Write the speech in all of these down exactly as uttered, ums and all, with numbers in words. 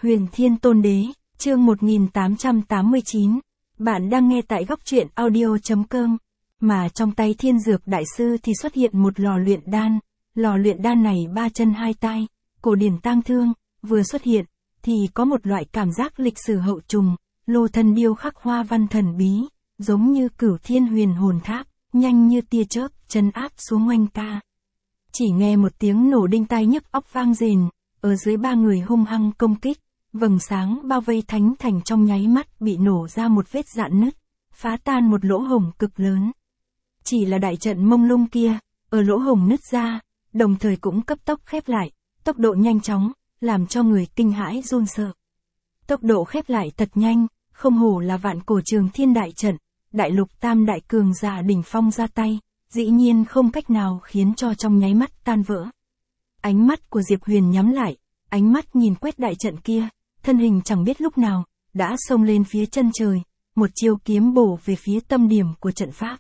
Huyền Thiên Tôn Đế, chương một nghìn tám trăm tám mươi chín. Bạn đang nghe tại góc truyện audio.com. Mà trong tay Thiên Dược Đại Sư thì xuất hiện một lò luyện đan. Lò luyện đan này ba chân hai tay, cổ điển tang thương, vừa xuất hiện, thì có một loại cảm giác lịch sử hậu trùng, lô thân điêu khắc hoa văn thần bí, giống như Cửu Thiên Huyền Hồn Tháp, nhanh như tia chớp, trấn áp xuống oanh ca. Chỉ nghe một tiếng nổ đinh tai nhức óc vang rền, ở dưới ba người hung hăng công kích, vầng sáng bao vây thánh thành trong nháy mắt bị nổ ra một vết rạn nứt, phá tan một lỗ hổng cực lớn. Chỉ là đại trận mông lung kia, ở lỗ hổng nứt ra, đồng thời cũng cấp tốc khép lại, tốc độ nhanh chóng, làm cho người kinh hãi run sợ. Tốc độ khép lại thật nhanh, không hổ là vạn cổ trường thiên đại trận, đại lục tam đại cường giả đỉnh phong ra tay, dĩ nhiên không cách nào khiến cho trong nháy mắt tan vỡ. Ánh mắt của Diệp Huyền nhắm lại, ánh mắt nhìn quét đại trận kia, thân hình chẳng biết lúc nào, đã xông lên phía chân trời, một chiêu kiếm bổ về phía tâm điểm của trận pháp.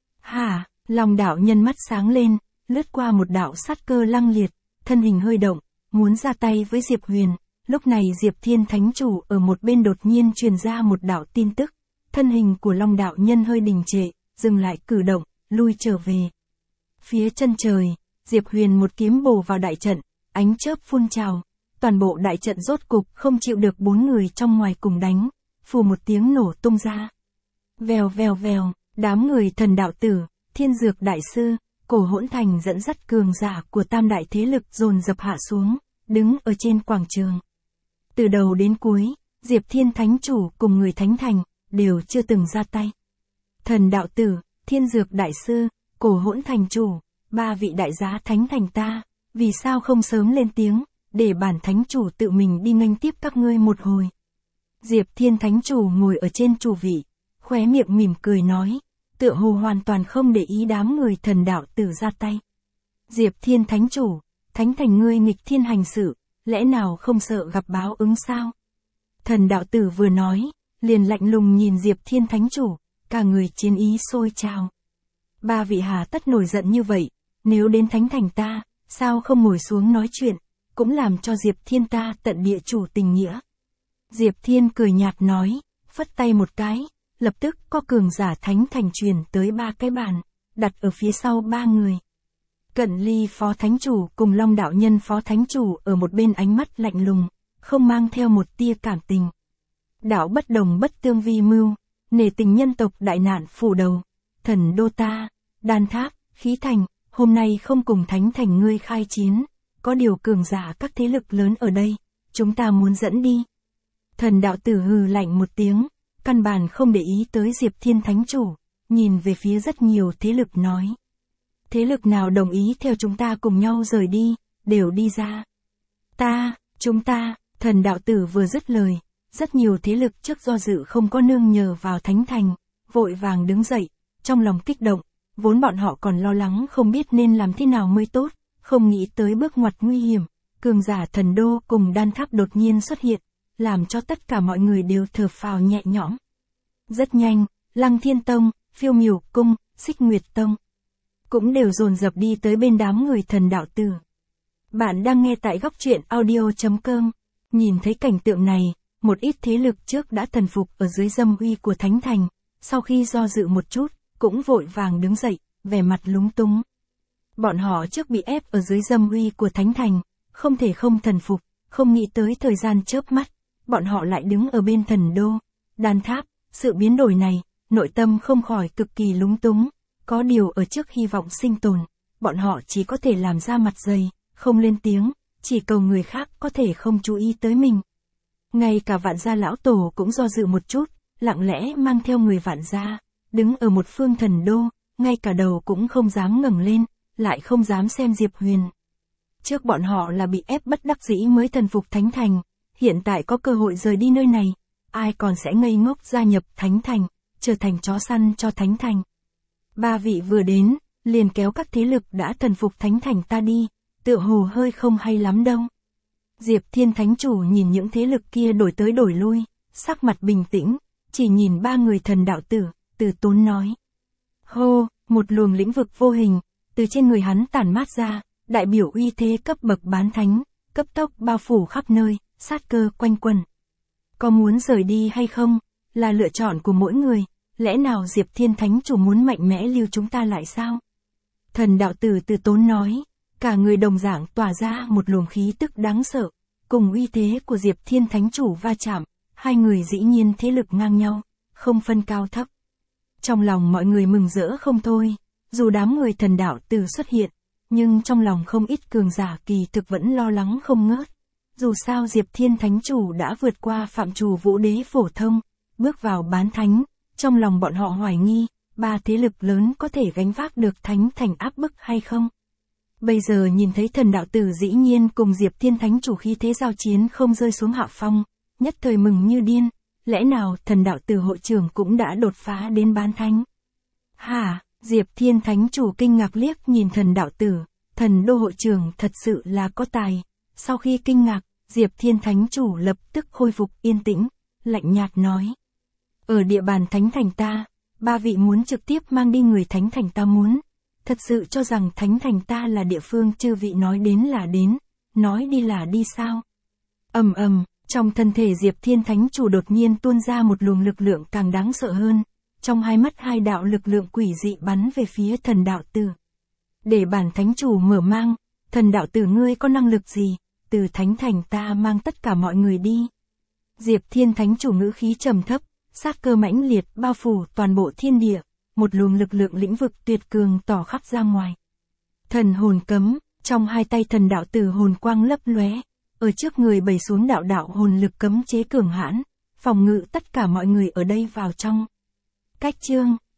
Hả, lòng đạo nhân mắt sáng lên, lướt qua một đạo sát cơ lăng liệt, thân hình hơi động, muốn ra tay với Diệp Huyền. Lúc này Diệp Thiên Thánh Chủ ở một bên đột nhiên truyền ra một đạo tin tức, thân hình của Long đạo nhân hơi đình trệ, dừng lại cử động, lui trở về. Phía chân trời, Diệp Huyền một kiếm bổ vào đại trận, ánh chớp phun trào, toàn bộ đại trận rốt cục không chịu được bốn người trong ngoài cùng đánh, phù một tiếng nổ tung ra. Vèo vèo vèo, đám người Thần Đạo Tử, Thiên Dược Đại Sư, Cổ Hỗn Thành dẫn dắt cường giả của tam đại thế lực dồn dập hạ xuống, đứng ở trên quảng trường. Từ đầu đến cuối, Diệp Thiên Thánh Chủ cùng người Thánh Thành, đều chưa từng ra tay. Thần Đạo Tử, Thiên Dược Đại Sư, Cổ Hỗn Thành Chủ, ba vị đại giá Thánh Thành ta, vì sao không sớm lên tiếng, để bản Thánh Chủ tự mình đi nghênh tiếp các ngươi một hồi. Diệp Thiên Thánh Chủ ngồi ở trên chủ vị, khóe miệng mỉm cười nói, tựa hồ hoàn toàn không để ý đám người Thần Đạo Tử ra tay. Diệp Thiên Thánh Chủ, Thánh Thành ngươi nghịch thiên hành sự, lẽ nào không sợ gặp báo ứng sao? Thần Đạo Tử vừa nói, liền lạnh lùng nhìn Diệp Thiên Thánh Chủ, cả người chiến ý sôi trào. Ba vị hà tất nổi giận như vậy, nếu đến Thánh Thành ta, sao không ngồi xuống nói chuyện, cũng làm cho Diệp Thiên ta tận địa chủ tình nghĩa. Diệp Thiên cười nhạt nói, phất tay một cái, lập tức có cường giả Thánh Thành truyền tới ba cái bàn, đặt ở phía sau ba người. Cận Ly Phó Thánh Chủ cùng Long Đạo Nhân Phó Thánh Chủ ở một bên ánh mắt lạnh lùng, không mang theo một tia cảm tình. Đạo bất đồng bất tương vi mưu, nể tình nhân tộc đại nạn phủ đầu, thần đô ta, Đan Tháp, Khí Thành, hôm nay không cùng Thánh Thành ngươi khai chiến, có điều cường giả các thế lực lớn ở đây, chúng ta muốn dẫn đi. Thần Đạo Tử hừ lạnh một tiếng, căn bản không để ý tới Diệp Thiên Thánh Chủ, nhìn về phía rất nhiều thế lực nói. Thế lực nào đồng ý theo chúng ta cùng nhau rời đi, đều đi ra. Ta, chúng ta, Thần Đạo Tử vừa dứt lời, rất nhiều thế lực trước do dự không có nương nhờ vào Thánh Thành, vội vàng đứng dậy, trong lòng kích động, vốn bọn họ còn lo lắng không biết nên làm thế nào mới tốt, không nghĩ tới bước ngoặt nguy hiểm, cường giả Thần Đô cùng Đan Tháp đột nhiên xuất hiện, làm cho tất cả mọi người đều thở phào nhẹ nhõm. Rất nhanh, Lăng Thiên Tông, Phiêu Miểu Cung, Xích Nguyệt Tông cũng đều dồn dập đi tới bên đám người Thần Đạo Tử. Bạn đang nghe tại góc truyện audio.com. Nhìn thấy cảnh tượng này, một ít thế lực trước đã thần phục ở dưới dâm uy của Thánh Thành, sau khi do dự một chút, cũng vội vàng đứng dậy, vẻ mặt lúng túng. Bọn họ trước bị ép ở dưới dâm uy của Thánh Thành, không thể không thần phục, không nghĩ tới thời gian chớp mắt, bọn họ lại đứng ở bên Thần Đô, Đan Tháp, sự biến đổi này, nội tâm không khỏi cực kỳ lúng túng. Có điều ở trước hy vọng sinh tồn, bọn họ chỉ có thể làm ra mặt dày, không lên tiếng, chỉ cầu người khác có thể không chú ý tới mình. Ngay cả Vạn Gia lão tổ cũng do dự một chút, lặng lẽ mang theo người Vạn Gia, đứng ở một phương Thần Đô, ngay cả đầu cũng không dám ngẩng lên, lại không dám xem Diệp Huyền. Trước bọn họ là bị ép bất đắc dĩ mới thần phục Thánh Thành, hiện tại có cơ hội rời đi nơi này, ai còn sẽ ngây ngốc gia nhập Thánh Thành, trở thành chó săn cho Thánh Thành. Ba vị vừa đến, liền kéo các thế lực đã thần phục Thánh Thành ta đi, tựa hồ hơi không hay lắm đâu. Diệp Thiên Thánh Chủ nhìn những thế lực kia đổi tới đổi lui, sắc mặt bình tĩnh, chỉ nhìn ba người Thần Đạo Tử, từ tốn nói. Hô, một luồng lĩnh vực vô hình, từ trên người hắn tản mát ra, đại biểu uy thế cấp bậc bán thánh, cấp tốc bao phủ khắp nơi, sát cơ quanh quẩn. Có muốn rời đi hay không, là lựa chọn của mỗi người, lẽ nào Diệp Thiên Thánh Chủ muốn mạnh mẽ lưu chúng ta lại sao? Thần đạo tử từ tốn nói, cả người đồng dạng tỏa ra một luồng khí tức đáng sợ, cùng uy thế của Diệp Thiên Thánh Chủ va chạm, hai người dĩ nhiên thế lực ngang nhau, không phân cao thấp. Trong lòng mọi người mừng rỡ không thôi, dù đám người thần đạo tử xuất hiện, nhưng trong lòng không ít cường giả kỳ thực vẫn lo lắng không ngớt. Dù sao Diệp Thiên Thánh Chủ đã vượt qua phạm trù vũ đế phổ thông, bước vào bán thánh, trong lòng bọn họ hoài nghi, ba thế lực lớn có thể gánh vác được thánh thành áp bức hay không. Bây giờ nhìn thấy thần đạo tử dĩ nhiên cùng Diệp Thiên Thánh Chủ khí thế giao chiến không rơi xuống hạ phong, nhất thời mừng như điên, lẽ nào thần đạo tử hội trưởng cũng đã đột phá đến bán thánh? Hả, Diệp Thiên Thánh Chủ kinh ngạc liếc nhìn thần đạo tử, thần đô hội trưởng thật sự là có tài. Sau khi kinh ngạc, Diệp Thiên Thánh Chủ lập tức khôi phục yên tĩnh, lạnh nhạt nói. Ở địa bàn thánh thành ta, ba vị muốn trực tiếp mang đi người thánh thành ta muốn. Thật sự cho rằng thánh thành ta là địa phương chư vị nói đến là đến, nói đi là đi sao? Ầm ầm, trong thân thể Diệp Thiên Thánh Chủ đột nhiên tuôn ra một luồng lực lượng càng đáng sợ hơn, trong hai mắt hai đạo lực lượng quỷ dị bắn về phía thần đạo tử. Để bản thánh chủ mở mang, thần đạo tử ngươi có năng lực gì, từ thánh thành ta mang tất cả mọi người đi. Diệp Thiên Thánh Chủ ngữ khí trầm thấp, sát cơ mãnh liệt bao phủ toàn bộ thiên địa, một luồng lực lượng lĩnh vực tuyệt cường tỏ khắp ra ngoài. Thần hồn cấm, trong hai tay thần đạo tử hồn quang lấp lóe, ở trước người bày xuống đạo đạo hồn lực cấm chế cường hãn, phòng ngự tất cả mọi người ở đây vào trong. Cách chương